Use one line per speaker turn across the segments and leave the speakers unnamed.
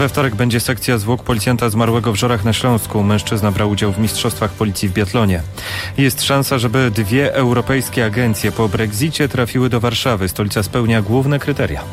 We wtorek będzie sekcja zwłok policjanta zmarłego w Żorach na Śląsku. Mężczyzna brał udział w mistrzostwach policji w biatlonie. Jest szansa, żeby 2 europejskie agencje po Brexicie trafiły do Warszawy. Stolica spełnia główne kryteria.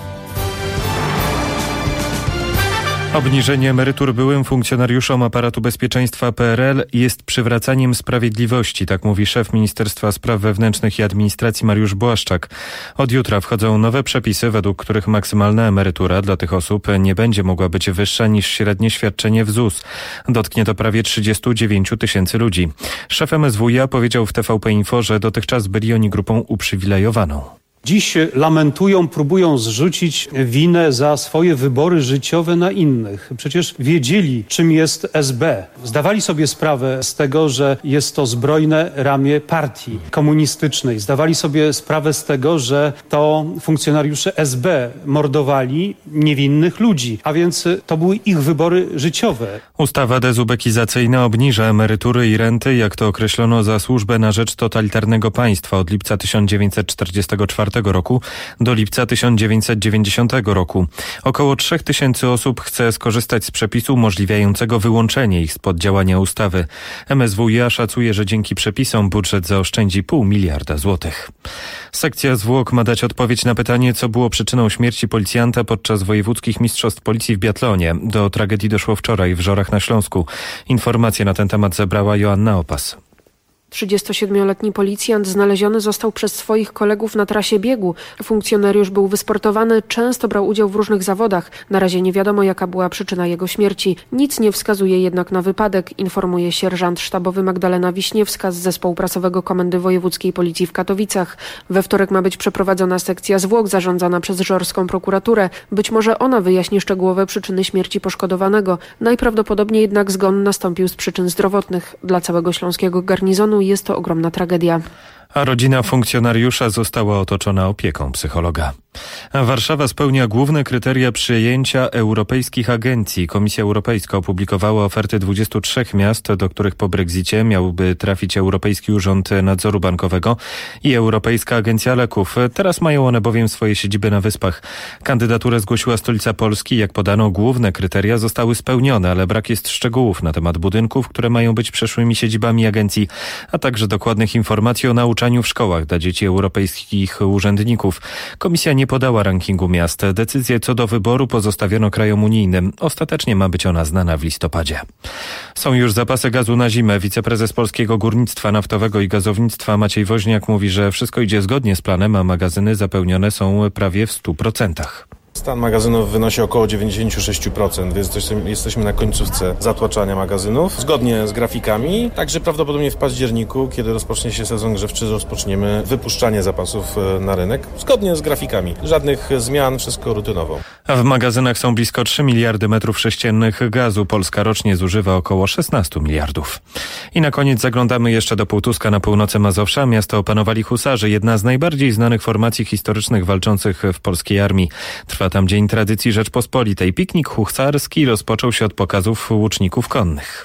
Obniżenie emerytur byłym funkcjonariuszom aparatu bezpieczeństwa PRL jest przywracaniem sprawiedliwości, tak mówi szef Ministerstwa Spraw Wewnętrznych i Administracji Mariusz Błaszczak. Od jutra wchodzą nowe przepisy, według których maksymalna emerytura dla tych osób nie będzie mogła być wyższa niż średnie świadczenie w ZUS. Dotknie to prawie 39 000 ludzi. Szef MSWiA powiedział w TVP Info, że dotychczas byli oni grupą uprzywilejowaną.
Dziś lamentują, próbują zrzucić winę za swoje wybory życiowe na innych. Przecież wiedzieli, czym jest SB. Zdawali sobie sprawę z tego, że jest to zbrojne ramię partii komunistycznej. Zdawali sobie sprawę z tego, że to funkcjonariusze SB mordowali niewinnych ludzi. A więc to były ich wybory życiowe.
Ustawa dezubekizacyjna obniża emerytury i renty, jak to określono, za służbę na rzecz totalitarnego państwa od lipca 1944 roku do lipca 1990 roku. Około 3000 osób chce skorzystać z przepisu umożliwiającego wyłączenie ich spod działania ustawy. MSWiA szacuje, że dzięki przepisom budżet zaoszczędzi 0,5 miliarda złotych. Sekcja zwłok ma dać odpowiedź na pytanie, co było przyczyną śmierci policjanta podczas wojewódzkich mistrzostw policji w biatlonie. Do tragedii doszło wczoraj w Żorach na Śląsku. Informacje na ten temat zebrała Joanna Opas.
37-letni policjant znaleziony został przez swoich kolegów na trasie biegu. Funkcjonariusz był wysportowany, często brał udział w różnych zawodach. Na razie nie wiadomo, jaka była przyczyna jego śmierci. Nic nie wskazuje jednak na wypadek, informuje sierżant sztabowy Magdalena Wiśniewska z Zespołu Prasowego Komendy Wojewódzkiej Policji w Katowicach. We wtorek ma być przeprowadzona sekcja zwłok zarządzana przez żorską prokuraturę. Być może ona wyjaśni szczegółowe przyczyny śmierci poszkodowanego. Najprawdopodobniej jednak zgon nastąpił z przyczyn zdrowotnych. Dla całego śląskiego garnizonu jest to ogromna tragedia.
A rodzina funkcjonariusza została otoczona opieką psychologa. Warszawa spełnia główne kryteria przyjęcia europejskich agencji. Komisja Europejska opublikowała oferty 23 miast, do których po Brexicie miałby trafić Europejski Urząd Nadzoru Bankowego i Europejska Agencja Leków. Teraz mają one bowiem swoje siedziby na Wyspach. Kandydaturę zgłosiła stolica Polski. Jak podano, główne kryteria zostały spełnione, ale brak jest szczegółów na temat budynków, które mają być przyszłymi siedzibami agencji, a także dokładnych informacji o nauczaniu w szkołach dla dzieci europejskich urzędników. Komisja nie podała rankingu miast. Decyzję co do wyboru pozostawiono krajom unijnym. Ostatecznie ma być ona znana w listopadzie. Są już zapasy gazu na zimę. Wiceprezes Polskiego Górnictwa Naftowego i Gazownictwa Maciej Woźniak mówi, że wszystko idzie zgodnie z planem, a magazyny zapełnione są prawie w 100%.
Stan magazynów wynosi około 96%, więc jesteśmy na końcówce zatłaczania magazynów, zgodnie z grafikami. Także prawdopodobnie w październiku, kiedy rozpocznie się sezon grzewczy, rozpoczniemy wypuszczanie zapasów na rynek, zgodnie z grafikami. Żadnych zmian, wszystko rutynowo.
A w magazynach są blisko 3 miliardy metrów sześciennych gazu. Polska rocznie zużywa około 16 miliardów. I na koniec zaglądamy jeszcze do Półtuska na północy Mazowsza. Miasto opanowali husarzy, jedna z najbardziej znanych formacji historycznych walczących w polskiej armii. Trwa tam Dzień Tradycji Rzeczpospolitej. Piknik husarski rozpoczął się od pokazów łuczników konnych.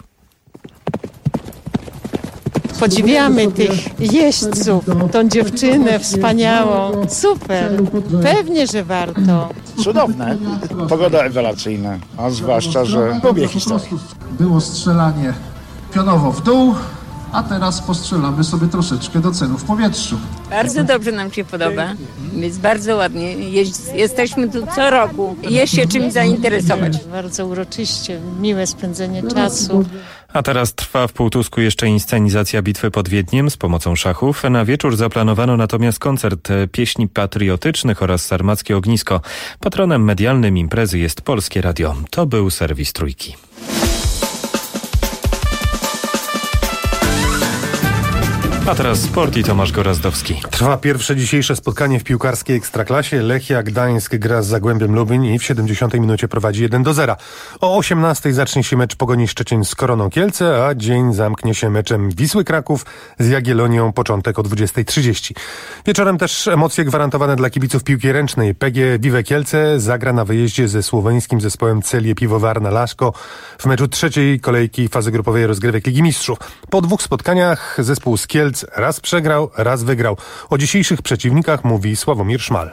Podziwiamy tych jeźdźców, tą dziewczynę wspaniałą. Super, pewnie, że warto.
Cudowne, pogoda rewelacyjna, a zwłaszcza, że lubię historię.
Było strzelanie pionowo w dół, a teraz postrzelamy sobie troszeczkę do celu w powietrzu.
Bardzo dobrze nam się podoba. Jest bardzo ładnie. Jesteśmy tu co roku. Jest się czymś zainteresować.
Bardzo uroczyście, miłe spędzenie czasu.
A teraz trwa w Półtusku jeszcze inscenizacja bitwy pod Wiedniem z pomocą szachów. Na wieczór zaplanowano natomiast koncert pieśni patriotycznych oraz sarmackie ognisko. Patronem medialnym imprezy jest Polskie Radio. To był serwis Trójki. A teraz sport i Tomasz Gorazdowski.
Trwa pierwsze dzisiejsze spotkanie w piłkarskiej Ekstraklasie. Lechia Gdańsk gra z Zagłębiem Lubin i w 70 minucie prowadzi 1-0. O 18 zacznie się mecz Pogoni Szczecin z Koroną Kielce, a dzień zamknie się meczem Wisły Kraków z Jagiellonią, początek o 20:30. Wieczorem też emocje gwarantowane dla kibiców piłki ręcznej. PG Vive Kielce zagra na wyjeździe ze słoweńskim zespołem Celje Piwowarna Laszko w meczu trzeciej kolejki fazy grupowej rozgrywek Ligi Mistrzów. Po 2 spotkaniach zespół z Kielc raz przegrał, raz wygrał. O dzisiejszych przeciwnikach mówi Sławomir Szmal.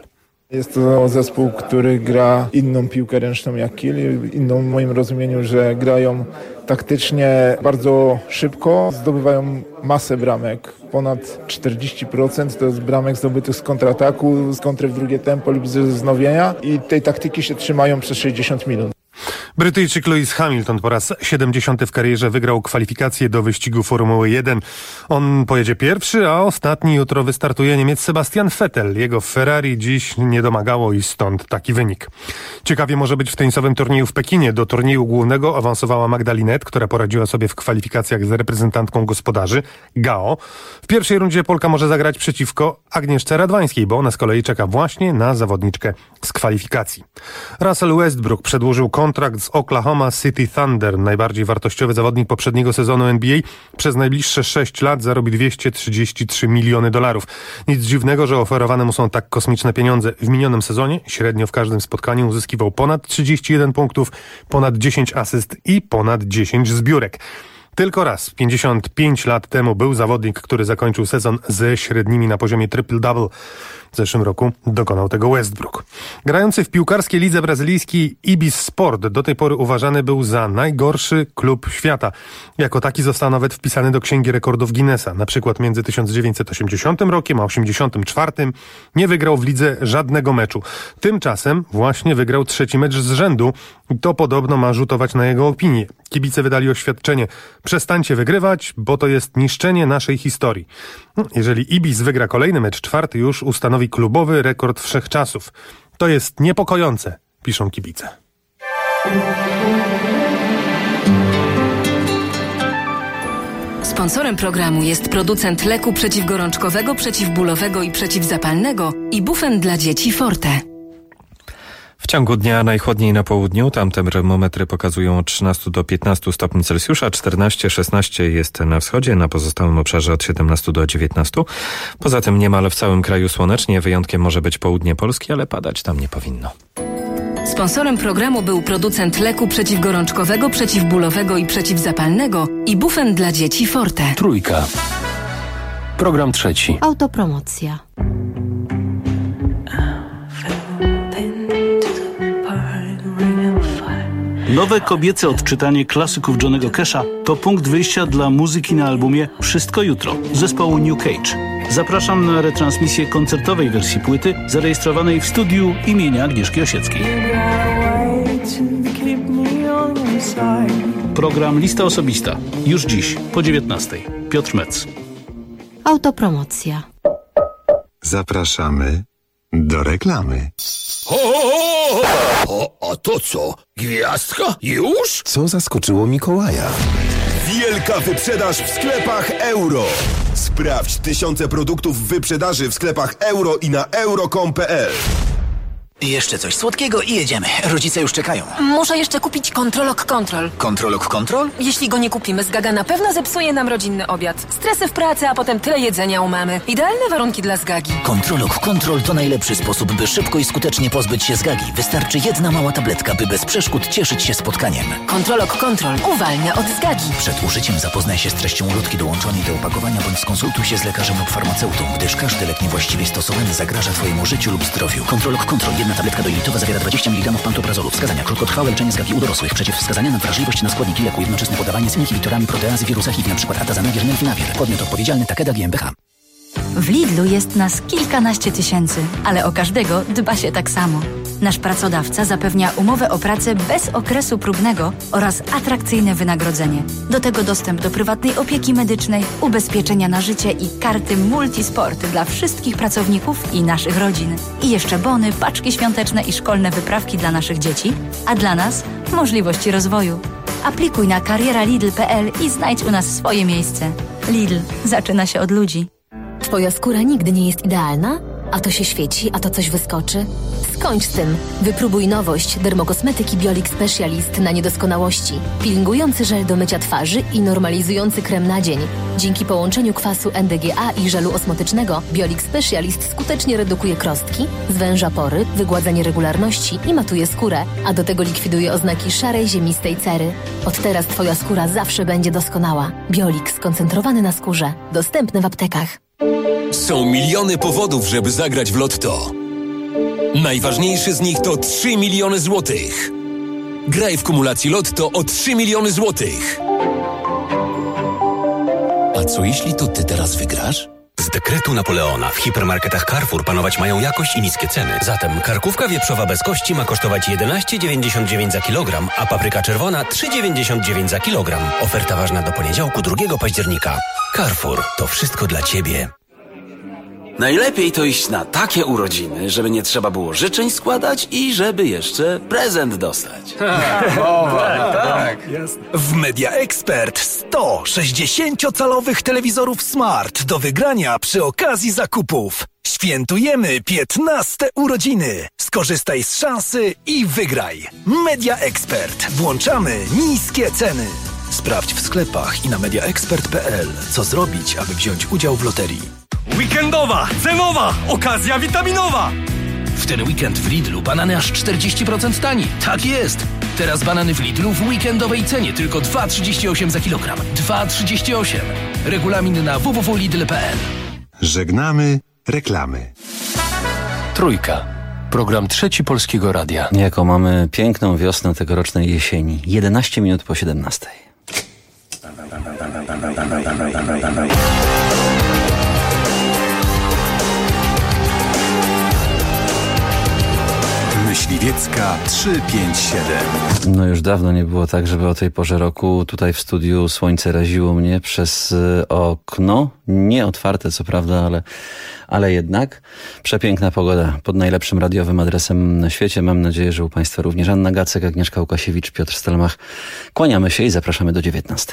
Jest to zespół, który gra inną piłkę ręczną jak Kiel, inną w moim rozumieniu, że grają taktycznie bardzo szybko, zdobywają masę bramek. Ponad 40% to jest bramek zdobytych z kontrataku, z kontry w drugie tempo lub ze wznowienia i tej taktyki się trzymają przez 60 minut.
Brytyjczyk Lewis Hamilton po raz 70. w karierze wygrał kwalifikacje do wyścigu Formuły 1. On pojedzie pierwszy, a ostatni jutro wystartuje Niemiec Sebastian Vettel. Jego Ferrari dziś nie domagało i stąd taki wynik. Ciekawie może być w tenisowym turnieju w Pekinie. Do turnieju głównego awansowała Magda Linette, która poradziła sobie w kwalifikacjach z reprezentantką gospodarzy Gao. W pierwszej rundzie Polka może zagrać przeciwko Agnieszce Radwańskiej, bo ona z kolei czeka właśnie na zawodniczkę z kwalifikacji. Russell Westbrook przedłużył kontrakt z Oklahoma City Thunder. Najbardziej wartościowy zawodnik poprzedniego sezonu NBA przez najbliższe 6 lat zarobi $233 miliony. Nic dziwnego, że oferowane mu są tak kosmiczne pieniądze. W minionym sezonie średnio w każdym spotkaniu uzyskiwał ponad 31 punktów, ponad 10 asyst i ponad 10 zbiórek. Tylko raz, 55 lat temu, był zawodnik, który zakończył sezon ze średnimi na poziomie triple-double. W zeszłym roku dokonał tego Westbrook. Grający w piłkarskiej lidze brazylijskiej Ibis Sport do tej pory uważany był za najgorszy klub świata. Jako taki został nawet wpisany do Księgi Rekordów Guinnessa. Na przykład między 1980 rokiem a 1984 nie wygrał w lidze żadnego meczu. Tymczasem właśnie wygrał 3. mecz z rzędu. To podobno ma rzutować na jego opinię. Kibice wydali oświadczenie: przestańcie wygrywać, bo to jest niszczenie naszej historii. Jeżeli Ibis wygra kolejny mecz, 4. już ustanowi klubowy rekord wszechczasów. To jest niepokojące, piszą kibice.
Sponsorem programu jest producent leku przeciwgorączkowego, przeciwbólowego i przeciwzapalnego Ibufen dla dzieci Forte.
W ciągu dnia najchłodniej na południu, tam termometry pokazują od 13 do 15 stopni Celsjusza, 14-16 jest na wschodzie, na pozostałym obszarze od 17 do 19. Poza tym niemal w całym kraju słonecznie, wyjątkiem może być południe Polski, ale padać tam nie powinno.
Sponsorem programu był producent leku przeciwgorączkowego, przeciwbólowego i przeciwzapalnego Ibufen dla dzieci Forte.
Trójka. Program trzeci.
Autopromocja.
Nowe kobiece odczytanie klasyków Johnnego Casha to punkt wyjścia dla muzyki na albumie Wszystko Jutro zespołu New Cage. Zapraszam na retransmisję koncertowej wersji płyty zarejestrowanej w studiu imienia Agnieszki Osieckiej. Program Lista Osobista. Już dziś po 19:00. Piotr Metz.
Autopromocja.
Zapraszamy do reklamy.
A to co? Gwiazdka? Już?
Co zaskoczyło Mikołaja?
Wielka wyprzedaż w sklepach Euro. Sprawdź tysiące produktów w wyprzedaży w sklepach Euro i na euro.com.pl.
Jeszcze coś słodkiego i jedziemy. Rodzice już czekają.
Muszę jeszcze kupić Controlog Control.
Controlog Control?
Jeśli go nie kupimy, Zgaga na pewno zepsuje nam rodzinny obiad. Stresy w pracy, a potem tyle jedzenia u mamy. Idealne warunki dla Zgagi.
Controlog Control to najlepszy sposób, by szybko i skutecznie pozbyć się Zgagi. Wystarczy jedna mała tabletka, by bez przeszkód cieszyć się spotkaniem.
Controlog Control uwalnia od Zgagi.
Przed użyciem zapoznaj się z treścią ulotki dołączonej do opakowania bądź skonsultuj się z lekarzem lub farmaceutą, gdyż każdy lek niewłaściwie stosowany zagraża Twojemu życiu lub zdrowiu. Controlog Control. Jedna tabletka dojilitowa zawiera 20 mg pantoprazolu. Wskazania: krótkotrwałe leczenie Zgagi u dorosłych. Przeciwwskazania na wrażliwość na składniki leku. Jednoczesne podawanie z inhibitorami proteazy wirusa HIV, np. atazanawir, nelfinawir. Podmiot odpowiedzialny: Takeda GmbH.
W Lidlu jest nas kilkanaście tysięcy, ale o każdego dba się tak samo. Nasz pracodawca zapewnia umowę o pracę bez okresu próbnego oraz atrakcyjne wynagrodzenie. Do tego dostęp do prywatnej opieki medycznej, ubezpieczenia na życie i karty Multisport dla wszystkich pracowników i naszych rodzin. I jeszcze bony, paczki świąteczne i szkolne wyprawki dla naszych dzieci, a dla nas możliwości rozwoju. Aplikuj na karieralidl.pl i znajdź u nas swoje miejsce. Lidl zaczyna się od ludzi.
Twoja skóra nigdy nie jest idealna? A to się świeci, a to coś wyskoczy? Skończ z tym. Wypróbuj nowość dermokosmetyki Biolix Specialist na niedoskonałości. Peelingujący żel do mycia twarzy i normalizujący krem na dzień. Dzięki połączeniu kwasu NDGA i żelu osmotycznego Biolix Specialist skutecznie redukuje krostki, zwęża pory, wygładza nieregularności i matuje skórę, a do tego likwiduje oznaki szarej, ziemistej cery. Od teraz Twoja skóra zawsze będzie doskonała. Biolix skoncentrowany na skórze. Dostępny w aptekach.
Są miliony powodów, żeby zagrać w Lotto.
Najważniejszy z nich to 3 miliony złotych. Graj w kumulacji Lotto o 3 miliony złotych. A co jeśli to ty teraz wygrasz?
Z dekretu Napoleona w hipermarketach Carrefour panować mają jakość i niskie ceny. Zatem karkówka wieprzowa bez kości ma kosztować 11,99 za kilogram, a papryka czerwona 3,99 za kilogram. Oferta ważna do poniedziałku 2 października. Carrefour, to wszystko dla Ciebie.
Najlepiej to iść na takie urodziny, żeby nie trzeba było życzeń składać i żeby jeszcze prezent dostać.
Tak. W Media Expert 100 60-calowych telewizorów Smart do wygrania przy okazji zakupów. Świętujemy 15 urodziny. Skorzystaj z szansy i wygraj. Media Expert. Włączamy niskie ceny. Sprawdź w sklepach i na mediaexpert.pl, co zrobić, aby wziąć udział w loterii.
Weekendowa, cenowa, okazja witaminowa!
W ten weekend w Lidlu banany aż 40% taniej. Tak jest! Teraz banany w Lidlu w weekendowej cenie tylko 2,38 za kilogram. 2,38. Regulamin na www.lidl.pl.
Żegnamy reklamy.
Trójka. Program Trzeci Polskiego Radia.
Jaką mamy piękną wiosnę tegorocznej jesieni. 11 minut po 17.
Myśliwiecka 357.
No już dawno nie było tak, żeby o tej porze roku tutaj w studiu słońce raziło mnie przez okno. Nie otwarte co prawda, ale jednak. Przepiękna pogoda pod najlepszym radiowym adresem na świecie. Mam nadzieję, że u Państwa również. Anna Gacek, Agnieszka Łukasiewicz, Piotr Stelmach. Kłaniamy się i zapraszamy do 19.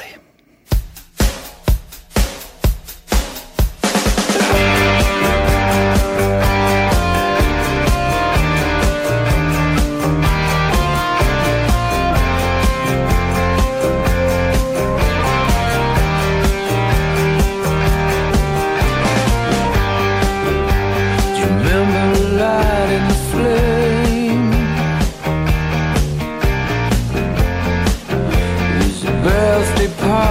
Birthday party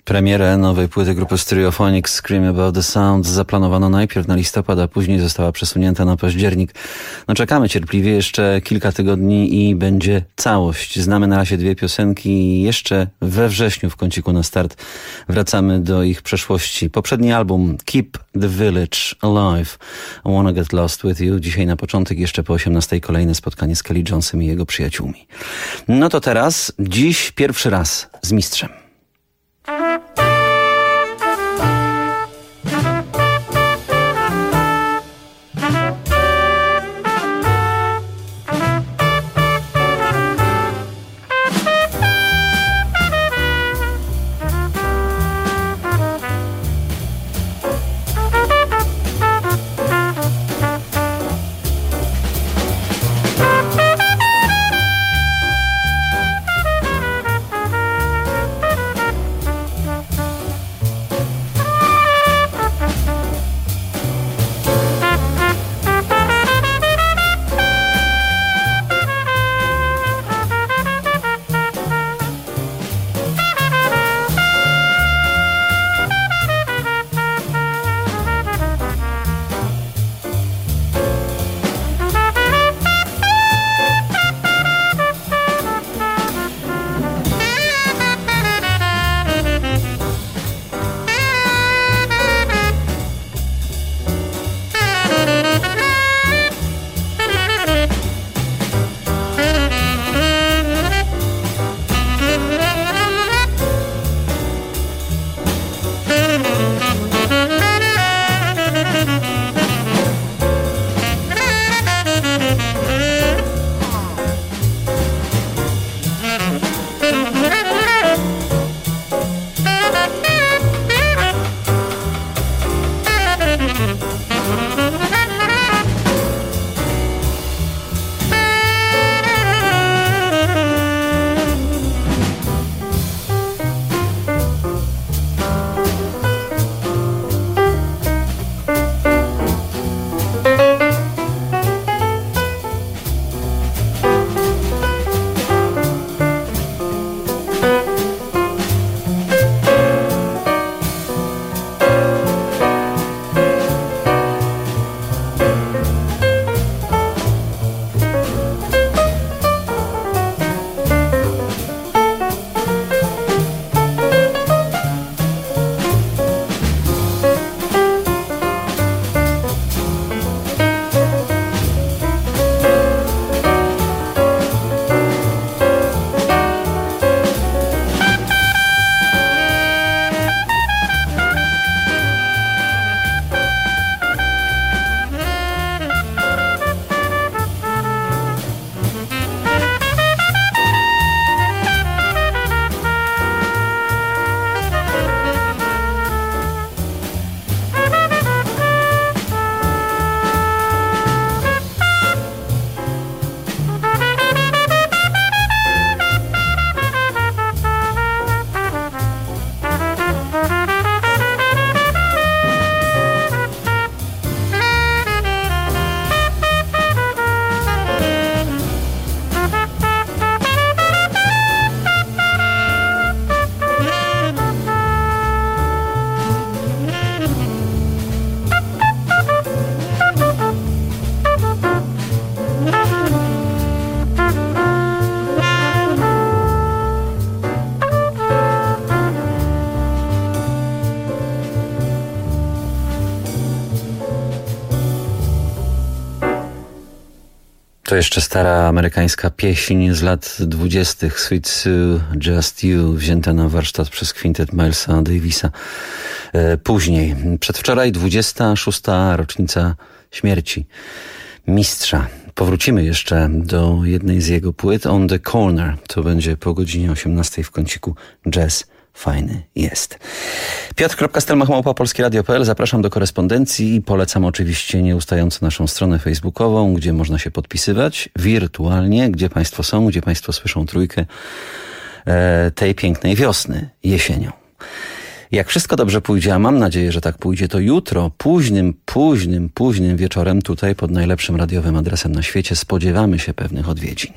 Premierę nowej płyty grupy Stereophonics Scream About the Sound zaplanowano najpierw na listopad, a później została przesunięta na październik. No czekamy cierpliwie jeszcze kilka tygodni i będzie całość. Znamy na razie 2 piosenki i jeszcze we wrześniu w kąciku na start wracamy do ich przeszłości. Poprzedni album Keep the Village Alive, I Wanna Get Lost With You. Dzisiaj na początek, jeszcze po 18:00 kolejne spotkanie z Kelly Jonesem i jego przyjaciółmi. No to teraz, dziś pierwszy raz z mistrzem. To jeszcze stara amerykańska pieśń z lat 20. Sweet Sue, Just You, wzięta na warsztat przez kwintet Milesa Davisa. Później, przedwczoraj 26. rocznica śmierci mistrza. Powrócimy jeszcze do jednej z jego płyt, On the Corner. To będzie po godzinie 18 w kąciku Jazz fajny jest. Piotr.stelmach@polskieradio.pl. Zapraszam do korespondencji i polecam oczywiście nieustająco naszą stronę facebookową, gdzie można się podpisywać wirtualnie, gdzie Państwo są, gdzie Państwo słyszą trójkę tej pięknej wiosny, jesienią. Jak wszystko dobrze pójdzie, a mam nadzieję, że tak pójdzie, to jutro późnym wieczorem tutaj pod najlepszym radiowym adresem na świecie spodziewamy się pewnych odwiedzin.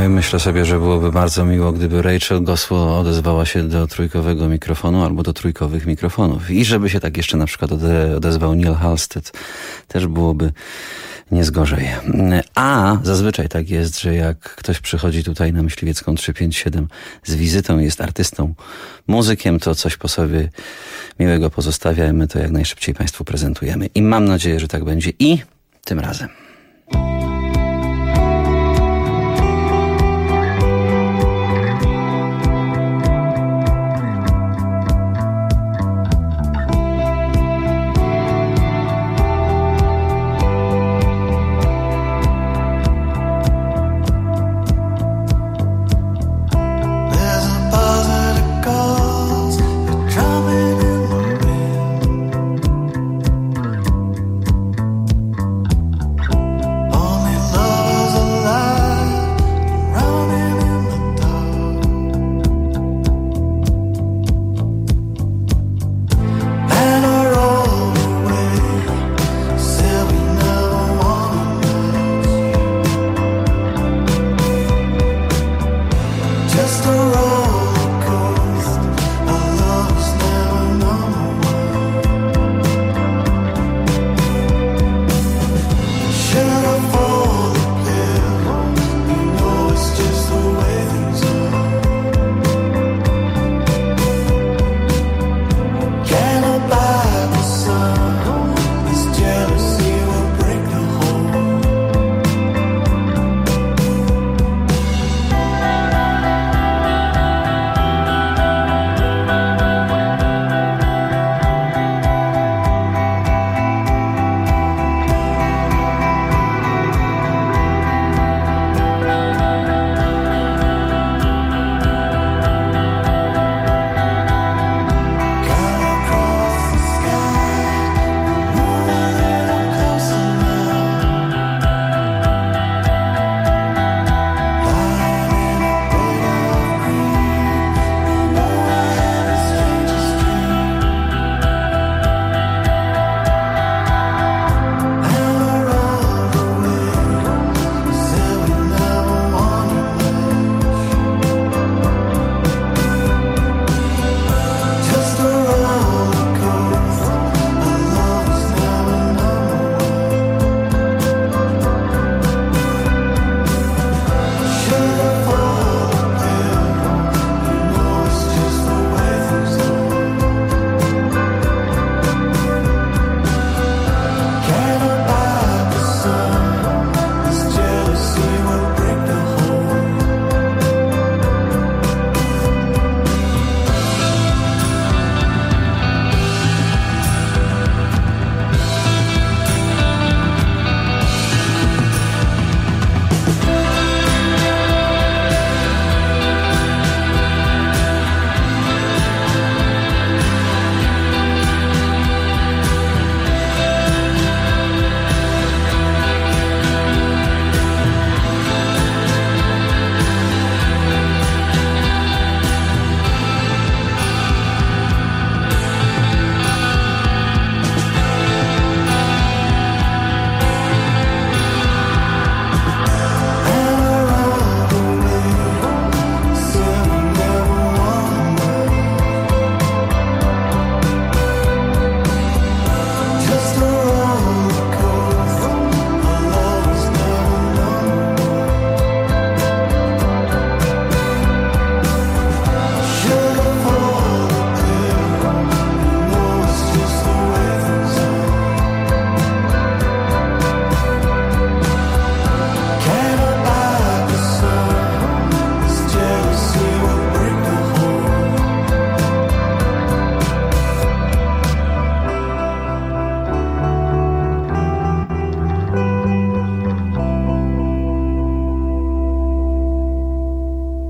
i myślę sobie, że byłoby bardzo miło, gdyby Rachel Goswell odezwała się do trójkowego mikrofonu albo do trójkowych mikrofonów. I żeby się tak jeszcze na przykład odezwał Neil Halstead, też byłoby nie zgorzej. A zazwyczaj tak jest, że jak ktoś przychodzi tutaj na Myśliwiecką 357 z wizytą, jest artystą, muzykiem, to coś po sobie miłego pozostawia i my to jak najszybciej Państwu prezentujemy. I mam nadzieję, że tak będzie i tym razem.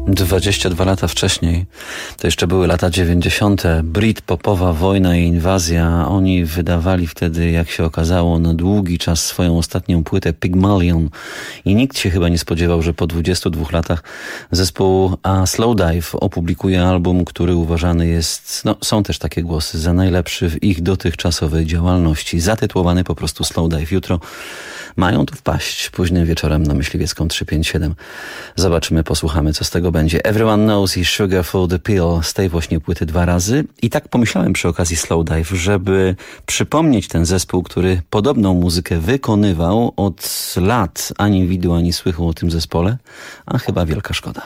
22 lata wcześniej, to jeszcze były lata 90. Britpopowa wojna i inwazja. Oni wydawali wtedy, jak się okazało, na długi czas swoją ostatnią płytę Pygmalion i nikt się chyba nie spodziewał, że po 22 latach zespół Slowdive opublikuje album, który uważany jest, są też takie głosy, za najlepszy w ich dotychczasowej działalności. Zatytułowany po prostu Slowdive. Jutro mają tu wpaść późnym wieczorem na Myśliwiecką 357. Zobaczymy, posłuchamy, co z tego będzie. Everyone Knows i Sugar for the Pill z tej właśnie płyty 2 razy. I tak pomyślałem przy okazji Slowdive, żeby przypomnieć ten zespół, który podobną muzykę wykonywał od lat. Ani widu, ani słychu o tym zespole, a chyba wielka szkoda.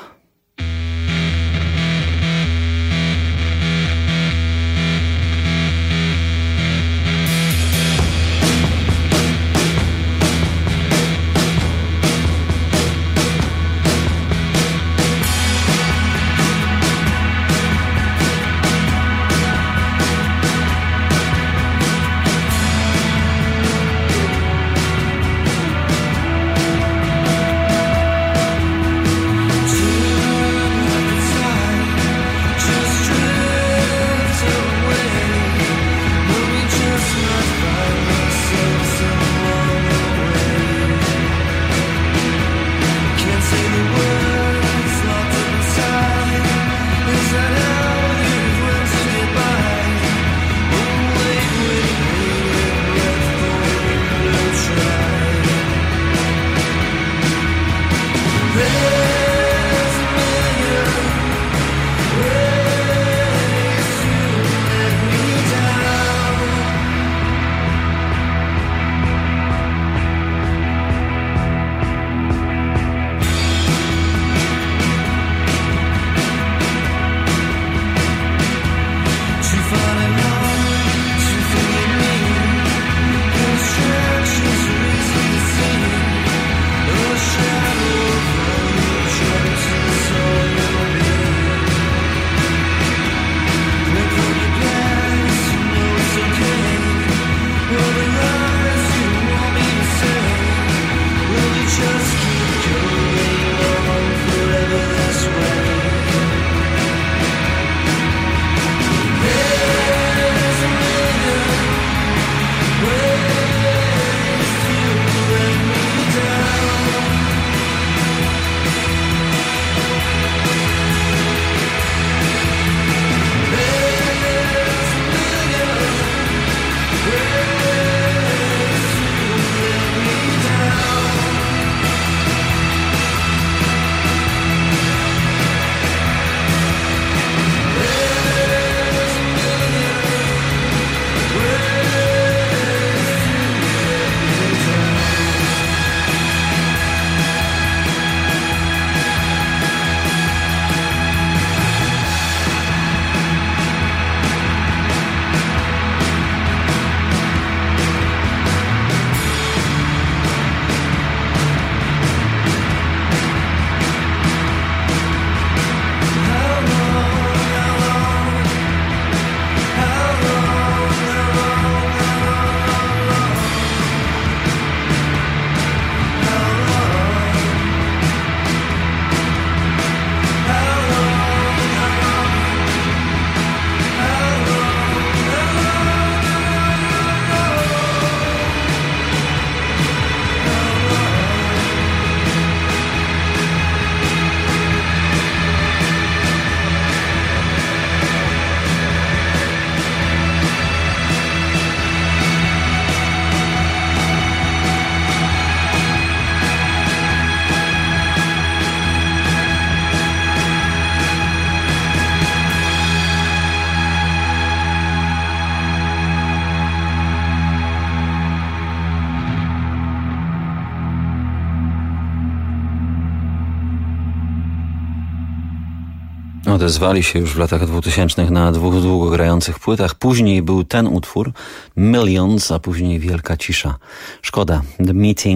Odezwali się już w latach 2000 na dwóch długo grających płytach. Później był ten utwór, Millions, a później Wielka Cisza. Szkoda. The Meeting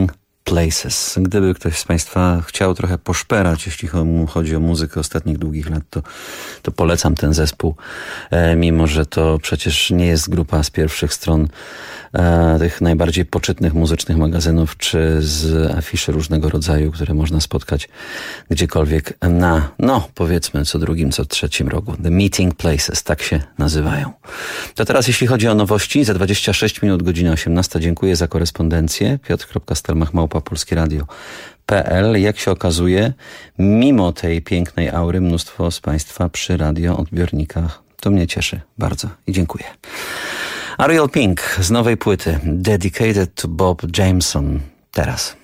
Places. Gdyby ktoś z Państwa chciał trochę poszperać, jeśli chodzi o muzykę ostatnich długich lat, to polecam ten zespół, mimo że to przecież nie jest grupa z pierwszych stron tych najbardziej poczytnych muzycznych magazynów, czy z afiszy różnego rodzaju, które można spotkać gdziekolwiek na, powiedzmy, co drugim, co trzecim rogu. The Meeting Places, tak się nazywają. To teraz jeśli chodzi o nowości, za 26 minut, godzina 18. Dziękuję za korespondencję. Piotr.stelmach@polskieradio.pl. Jak się okazuje, mimo tej pięknej aury, mnóstwo z Państwa przy radioodbiornikach. To mnie cieszy bardzo i dziękuję. Ariel Pink z nowej płyty Dedicated to Bob Jameson. Teraz.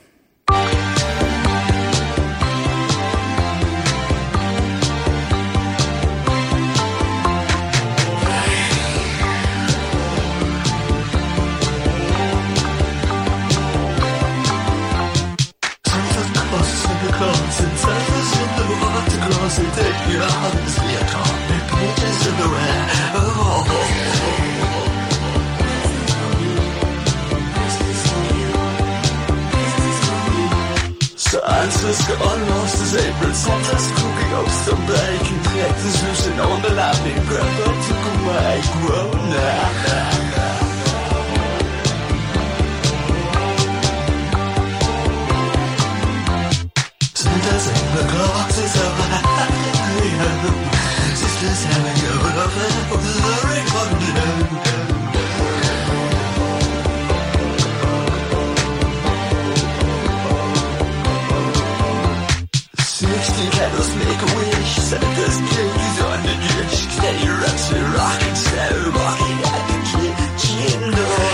Scientists got lost as April Santa's cooking up some bacon. Collectors roosting on the landing. Grandpa took away, grown now. Santa's in the closets of sisters having a lover of the record. 16 candles make a wish. Santa's cake is on the dish. Steady rocks are rocking, so rocking at the kitchen door.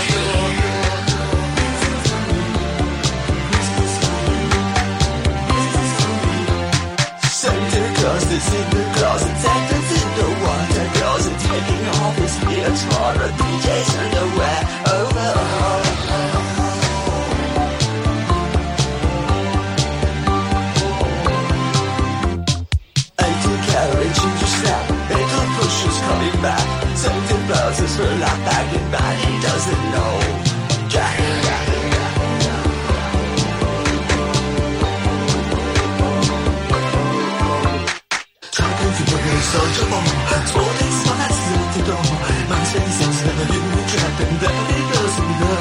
Santa Claus is in the closet, Santa's in the water closet, taking off his leotard, a DJ's underwear. Coming back, Santa Claus is for not back in bed, he doesn't know. Jack. Talking to the soldier bomb, sporting smarts at the door. My face is never you trapped and that he doesn't know.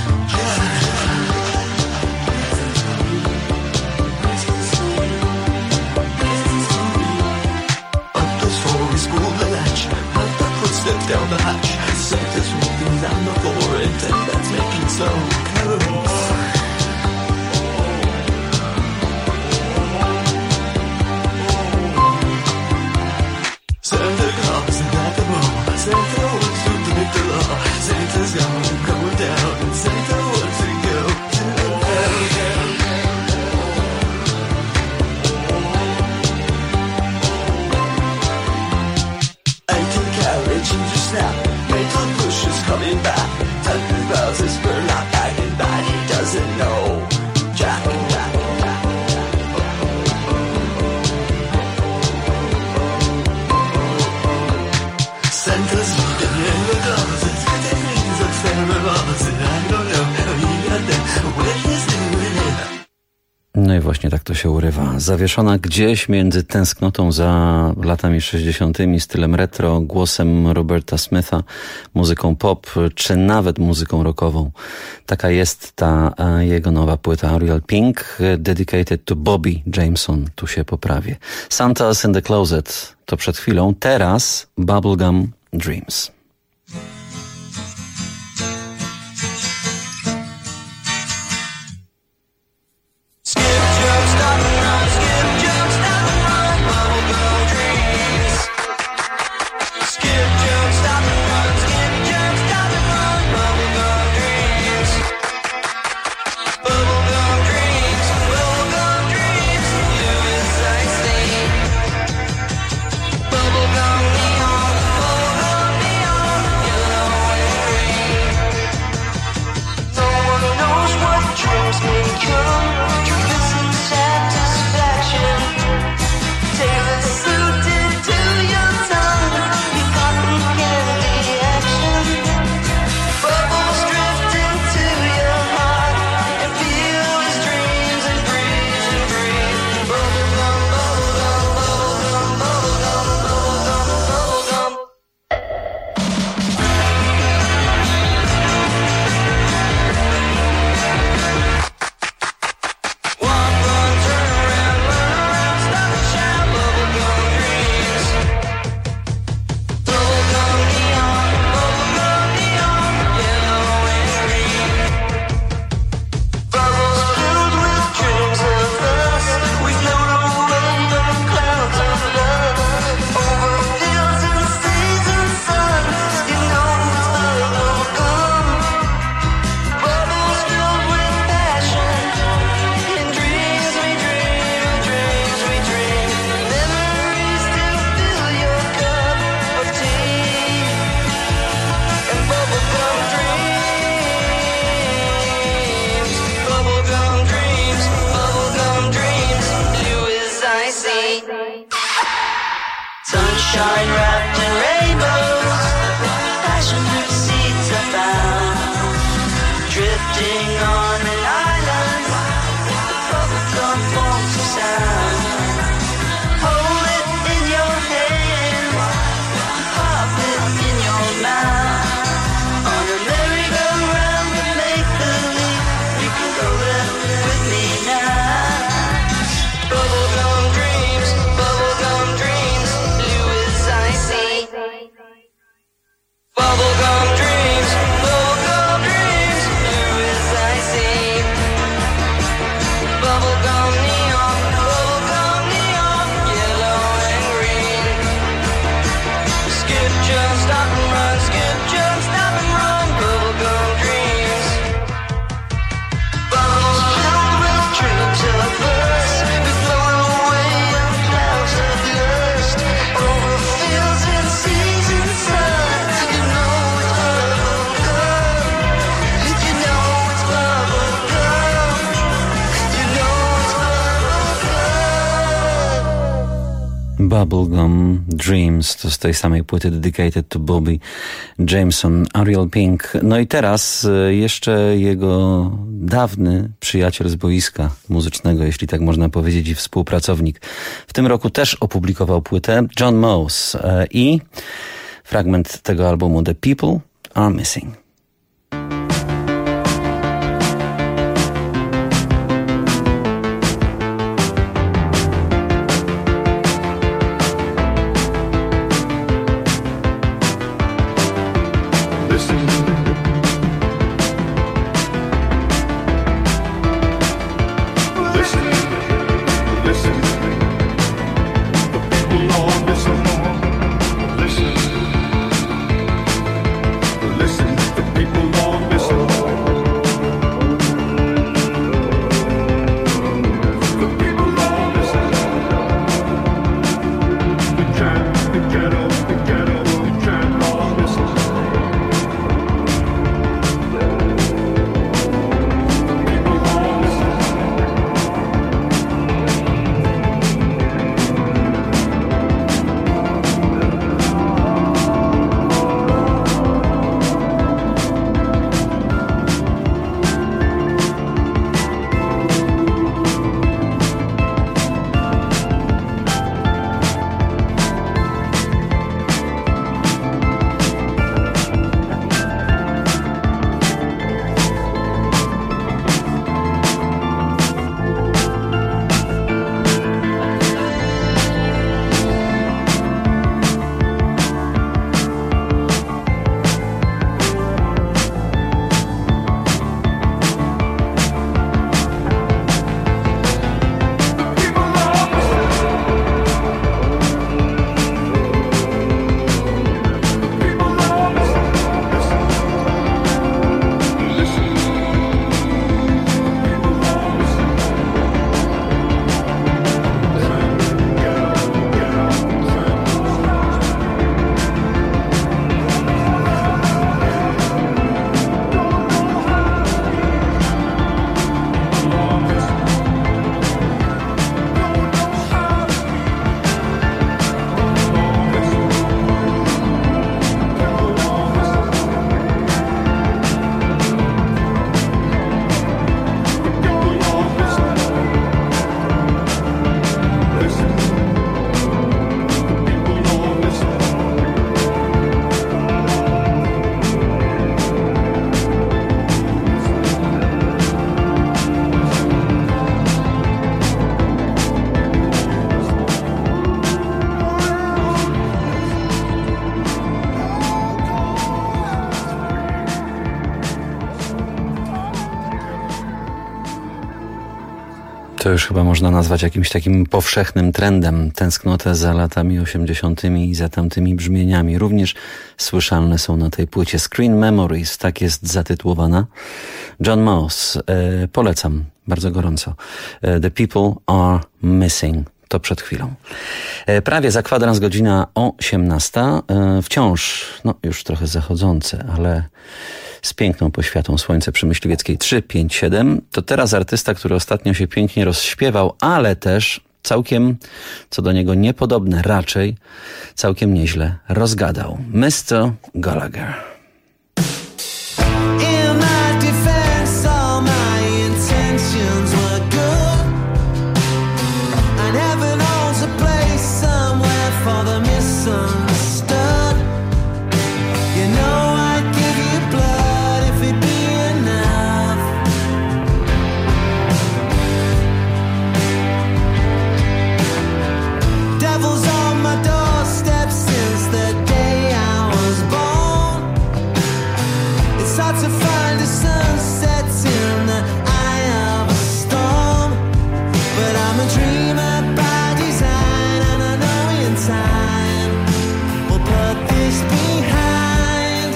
Steps down the hatch, Santa's walking down the floor, and that's making slow close. Santa Claus is at the ball, Santa wants to break the law. Santa's going down, and Santa wants to go down. Snap, Maple Bush is coming back. Santa Claus is for not back in bed, he doesn't know. Jack and Jack and Jack and Jack. Santa's looking in the closet, Santa things are terrible, and I don't know how he got there, where he's doing it.
No i właśnie tak to się urywa. Zawieszona gdzieś między tęsknotą za latami 60., stylem retro, głosem Roberta Smitha, muzyką pop, czy nawet muzyką rockową. Taka jest ta jego nowa płyta Ariel Pink, Dedicated to Bobby Jameson. Tu się poprawię. Santa's in the Closet to przed chwilą, teraz Bubblegum Dreams.
Bubblegum neon, bubblegum neon. Sunshine wrapped in rainbows, passionate seeds are found, drifting on an island, bubblegum forms of sound. Hold it in your hand, pop it in your mouth. On a merry-go-round with make-believe, you can go there with me now. Bubblegum dreams, blue as icy. Bubblegum dreams, blue as icy. Bubblegum neon, yellow and green. Skip, jump, stop and run, skip, jump, stop and run. Bubblegum dreams. Bubbles filled with dreams of us, be blown away in clouds of dust. Over fields and seas and sun, you know it's bubblegum. You know it's bubblegum. You know it's bubblegum.
Bubblegum Dreams to z tej samej płyty Dedicated to Bobby Jameson, Ariel Pink. No i teraz jeszcze jego dawny przyjaciel z boiska muzycznego, jeśli tak można powiedzieć, i współpracownik. W tym roku też opublikował płytę, John Moss, i fragment tego albumu The People Are Missing. To już chyba można nazwać jakimś takim powszechnym trendem. Tęsknotę za latami 80. i za tamtymi brzmieniami. Również słyszalne są na tej płycie. Screen Memories, tak jest zatytułowana. John Moss, polecam bardzo gorąco. The People Are Missing. To przed chwilą. Prawie za kwadrans godzina 18. Wciąż, już trochę zachodzące, ale z piękną poświatą słońce przy Myśliwieckiej 357. To teraz artysta, który ostatnio się pięknie rozśpiewał, ale też całkiem, co do niego niepodobne, raczej całkiem nieźle rozgadał. Mr. Gallagher.
In my defense, all my intentions were good. And heaven holds a place somewhere for the misunderstood. You know I'd give you blood if it'd be enough. Devil's on my doorstep since the day I was born. It's hard to find a sunset in the eye of a storm. But I'm a dreamer by design, and I know in time we'll put this behind.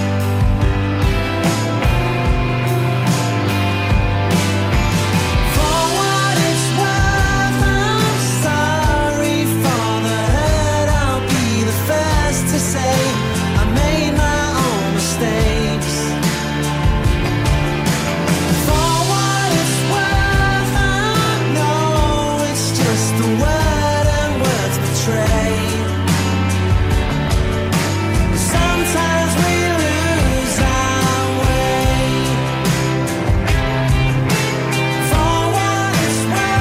For what it's worth, I'm sorry for the hurt. I'll be the first to say I made my own mistakes. For what it's worth, I know it's just a word and words betray. Sometimes we lose our way. For what it's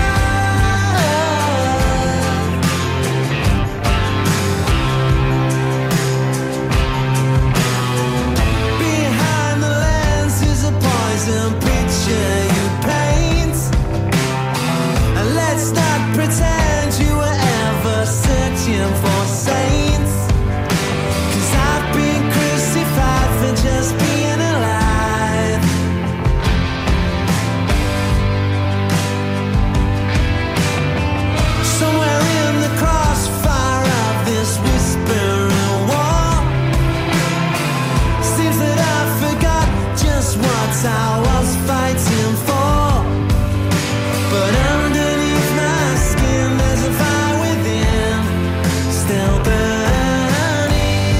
worth. Behind the lens is a poison picture you paint. And let's not pretend you were ever searching for saints. 'Cause I've been crucified for just being alive. Somewhere in the crossfire of this whispering war, seems that I forgot just what I was fighting for. But underneath my skin there's a fire within, still burning.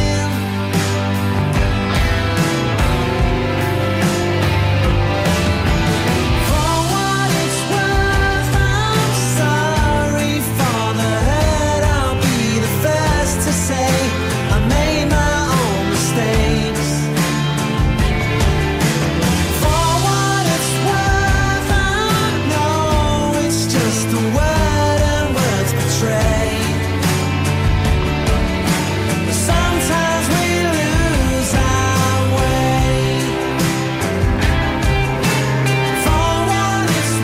For what it's worth, I'm sorry for the hurt. I'll be the first to say I made my own mistakes. For what it's worth, I know it's just a word and words betray. Sometimes we lose our way. For what it's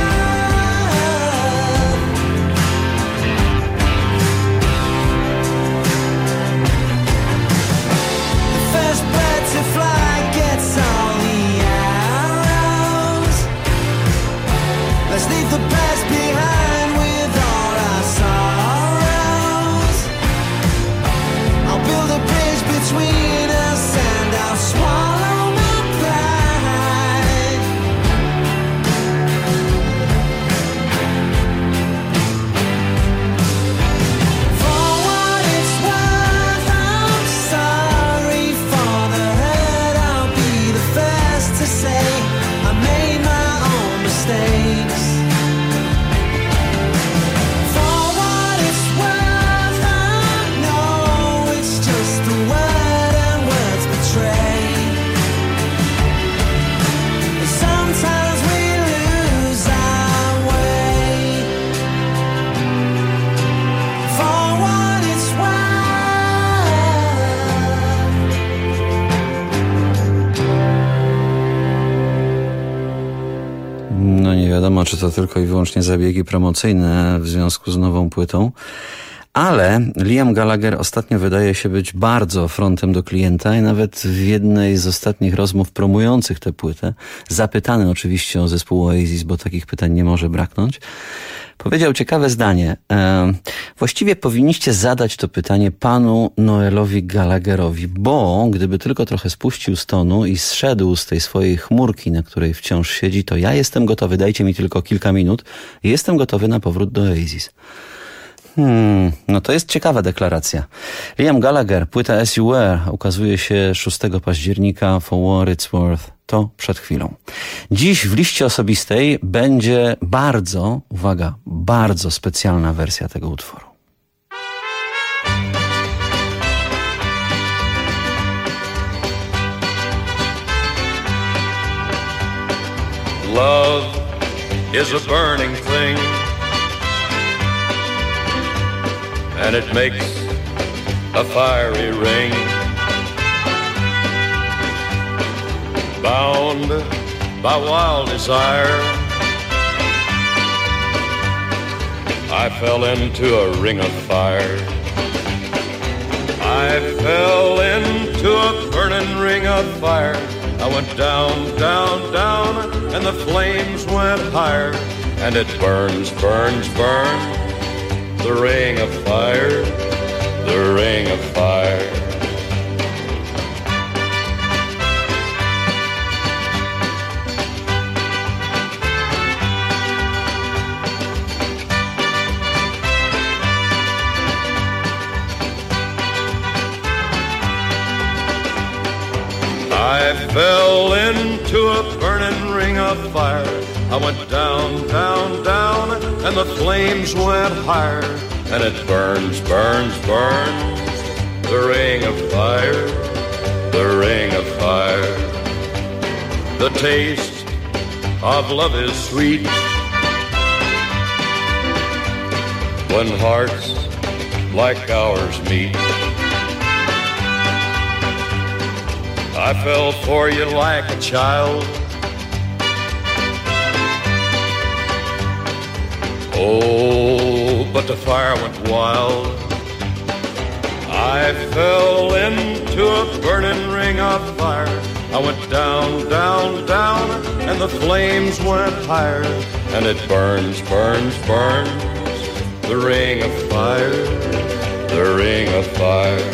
worth. The first bird to fly gets all the arrows. Let's leave the past behind with all our sorrows. I'll build a bridge between us and I'll swallow my pride. For what it's worth, I'm sorry for the hurt. I'll be the first to say I made my own mistakes. For what it's worth, I know it's just a word and words betray. Sometimes we lose our way. For what it's
No nie wiadomo, czy to tylko i wyłącznie zabiegi promocyjne w związku z nową płytą, ale Liam Gallagher ostatnio wydaje się być bardzo frontem do klienta i nawet w jednej z ostatnich rozmów promujących tę płytę, zapytany oczywiście o zespół Oasis, bo takich pytań nie może braknąć, powiedział ciekawe zdanie. Właściwie powinniście zadać to pytanie panu Noelowi Gallagherowi, bo gdyby tylko trochę spuścił z tonu i zszedł z tej swojej chmurki, na której wciąż siedzi, to ja jestem gotowy, dajcie mi tylko kilka minut, jestem gotowy na powrót do Oasis. No to jest ciekawa deklaracja. Liam Gallagher, płyta As You Were, ukazuje się 6 października, For What It's Worth. To przed chwilą. Dziś w liście osobistej będzie bardzo, uwaga, bardzo specjalna wersja tego utworu.
Love is a burning thing, and it makes a fiery ring. Bound by wild desire, I fell into a ring of fire. I fell into a burning ring of fire. I went down, down, down, and the flames went higher. And it burns, burns, burns, the ring of fire, the ring of fire. I fell into a burning ring of fire. I went down, down, down, and the flames went higher. And it burns, burns, burns, the ring of fire, the ring of fire. The taste of love is sweet when hearts like ours meet. I fell for you like a child. Oh, but the fire went wild. I fell into a burning ring of fire. I went down, down, down, and the flames went higher. And it burns, burns, burns, the ring of fire, the ring of fire.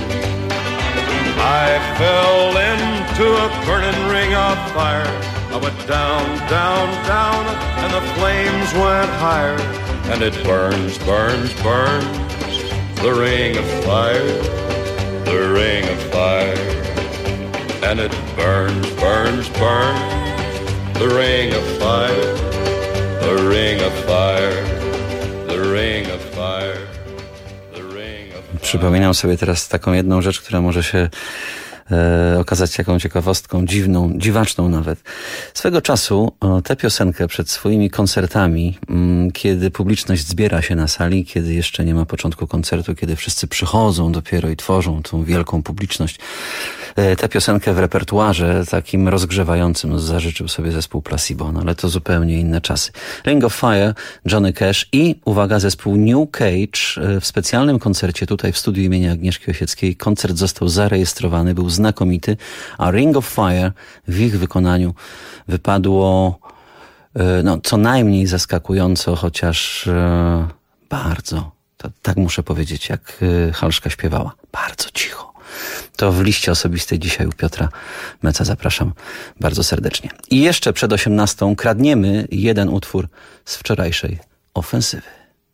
I fell into a burning ring of fire. I went down, down, down, and the flames went higher. And it burns, burns, burns, the ring of fire, the ring of fire. And it burns, burns, burns, the ring of fire, the ring of fire, the ring of fire.
Przypominam sobie teraz taką jedną rzecz, która może się okazać jaką ciekawostką, dziwną, dziwaczną nawet. Swego czasu tę piosenkę przed swoimi koncertami, kiedy publiczność zbiera się na sali, kiedy jeszcze nie ma początku koncertu, kiedy wszyscy przychodzą dopiero i tworzą tą wielką publiczność, tę piosenkę w repertuarze takim rozgrzewającym zażyczył sobie zespół Placebo, no ale to zupełnie inne czasy. Ring of Fire, Johnny Cash i, uwaga, zespół New Cage w specjalnym koncercie tutaj w studiu imienia Agnieszki Osieckiej. Koncert został zarejestrowany, był znakomity, a Ring of Fire w ich wykonaniu wypadło no, co najmniej zaskakująco, chociaż bardzo, tak muszę powiedzieć, jak Halszka śpiewała, bardzo cicho. To w liście osobistej dzisiaj u Piotra Meca zapraszam bardzo serdecznie. I jeszcze przed 18 kradniemy jeden utwór z wczorajszej ofensywy.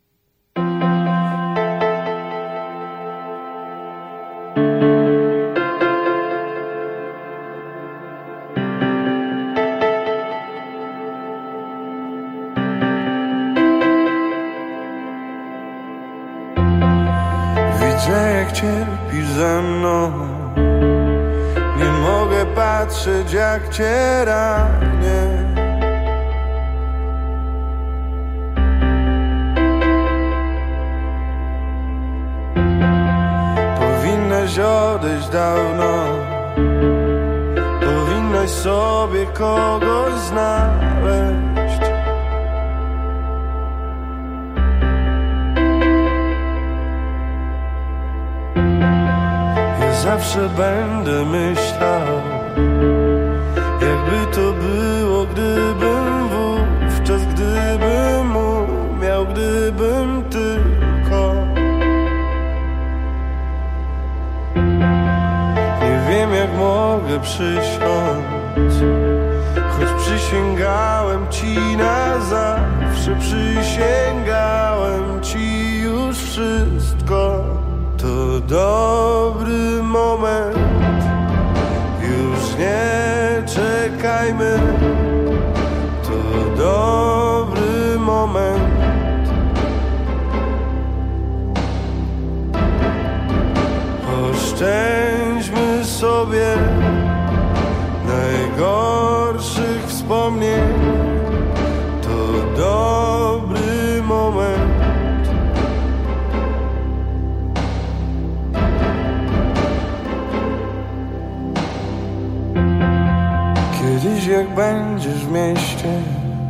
Widzę, jak cierpisz ze mną. Nie mogę patrzeć, jak cię ranię. Powinnaś odejść dawno. Powinnaś sobie kogoś znaleźć. Zawsze będę myślał, jakby to było, gdybym wówczas, gdybym umiał, gdybym tylko. Nie wiem, jak mogę przysiąc, choć przysięgałem ci na zawsze, przysięgałem ci już wszystko. To dobry moment, już nie czekajmy. To dobry moment. Oszczędźmy sobie najgorszych wspomnień. To dobry moment. Kiedyś jak będziesz w mieście,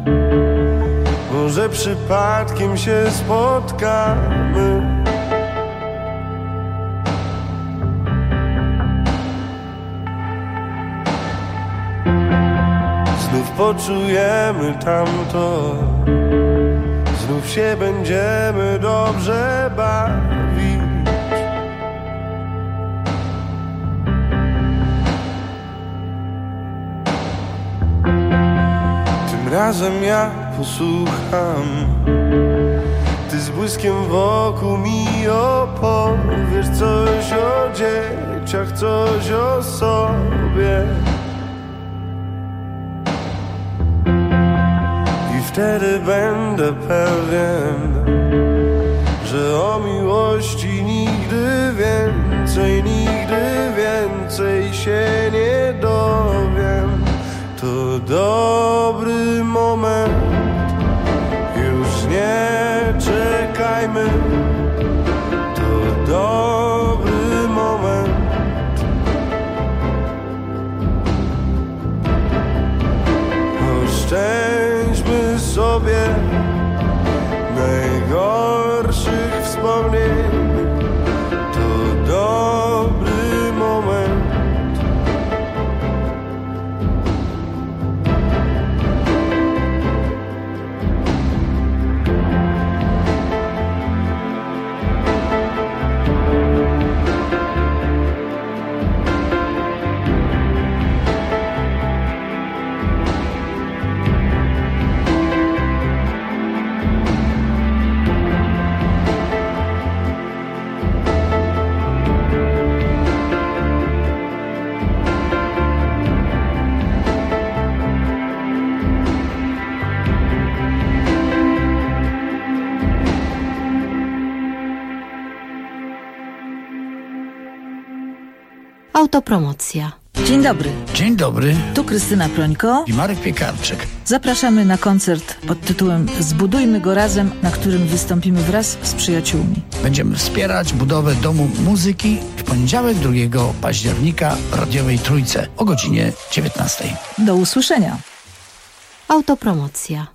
może przypadkiem się spotkamy. Znów poczujemy tamto, znów się będziemy dobrze bawić. Tym razem ja posłucham, ty z błyskiem wokół mi opowiesz coś o dzieciach, coś o sobie. Wtedy będę pewien, że o miłości nigdy więcej się nie dowiem. To dobry moment, już nie czekajmy. To dobry moment. Oszczędźmy sobie najgorszych wspomnień. To dobry moment.
Autopromocja.
Dzień dobry.
Dzień dobry.
Tu Krystyna Prońko
I Marek Piekarczyk.
Zapraszamy na koncert pod tytułem Zbudujmy go razem, na którym wystąpimy wraz z przyjaciółmi.
Będziemy wspierać budowę Domu Muzyki w poniedziałek 2 października w Radiowej Trójce o godzinie 19.
Do usłyszenia.
Autopromocja.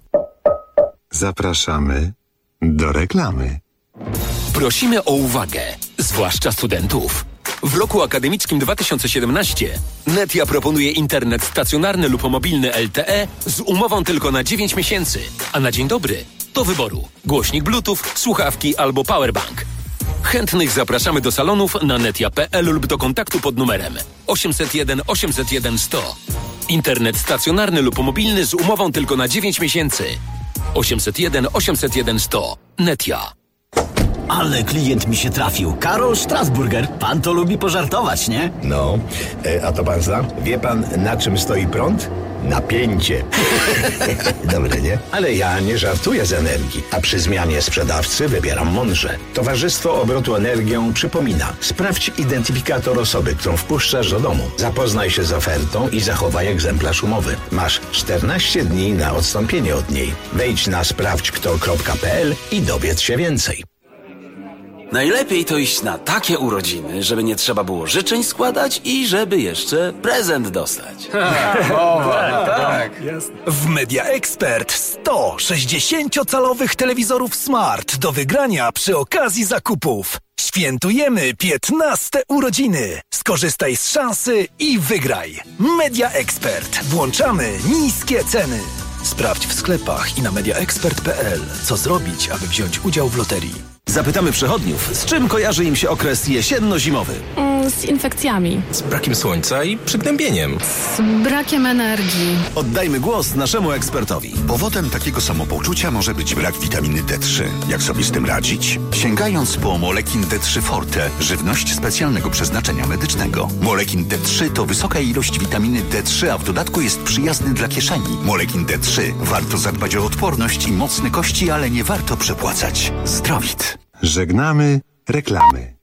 Zapraszamy do reklamy.
Prosimy o uwagę, zwłaszcza studentów. W roku akademickim 2017 Netia proponuje internet stacjonarny lub mobilny LTE z umową tylko na 9 miesięcy, a na dzień dobry do wyboru głośnik Bluetooth, słuchawki albo powerbank. Chętnych zapraszamy do salonów na netia.pl lub do kontaktu pod numerem 801 801 100. Internet stacjonarny lub mobilny z umową tylko na 9 miesięcy. 801 801 100. Netia.
Ale klient mi się trafił. Karol Strasburger. Pan to lubi pożartować, nie?
No, a to pan zna? Wie pan, na czym stoi prąd? Napięcie. Dobre, nie? Ale ja nie żartuję z energii, a przy zmianie sprzedawcy wybieram mądrze. Towarzystwo Obrotu Energią przypomina. Sprawdź identyfikator osoby, którą wpuszczasz do domu. Zapoznaj się z ofertą i zachowaj egzemplarz umowy. Masz 14 dni na odstąpienie od niej. Wejdź na sprawdźkto.pl i dowiedz się więcej.
Najlepiej to iść na takie urodziny, żeby nie trzeba było życzeń składać i żeby jeszcze prezent dostać.
Tak. W Media Expert 100 60-calowych telewizorów Smart do wygrania przy okazji zakupów. Świętujemy 15 urodziny. Skorzystaj z szansy i wygraj. Media Expert. Włączamy niskie ceny. Sprawdź w sklepach i na mediaexpert.pl, co zrobić, aby wziąć udział w loterii.
Zapytamy przechodniów, z czym kojarzy im się okres jesienno-zimowy.
z infekcjami.
Z brakiem słońca i przygnębieniem.
Z brakiem energii.
Oddajmy głos naszemu ekspertowi.
Powodem takiego samopoczucia może być brak witaminy D3. Jak sobie z tym radzić? Sięgając po Molekin D3 Forte, żywność specjalnego przeznaczenia medycznego. Molekin D3 to wysoka ilość witaminy D3, a w dodatku jest przyjazny dla kieszeni. Molekin D3. Warto zadbać o odporność i mocne kości, ale nie warto przepłacać. Zdrowit.
Żegnamy reklamy.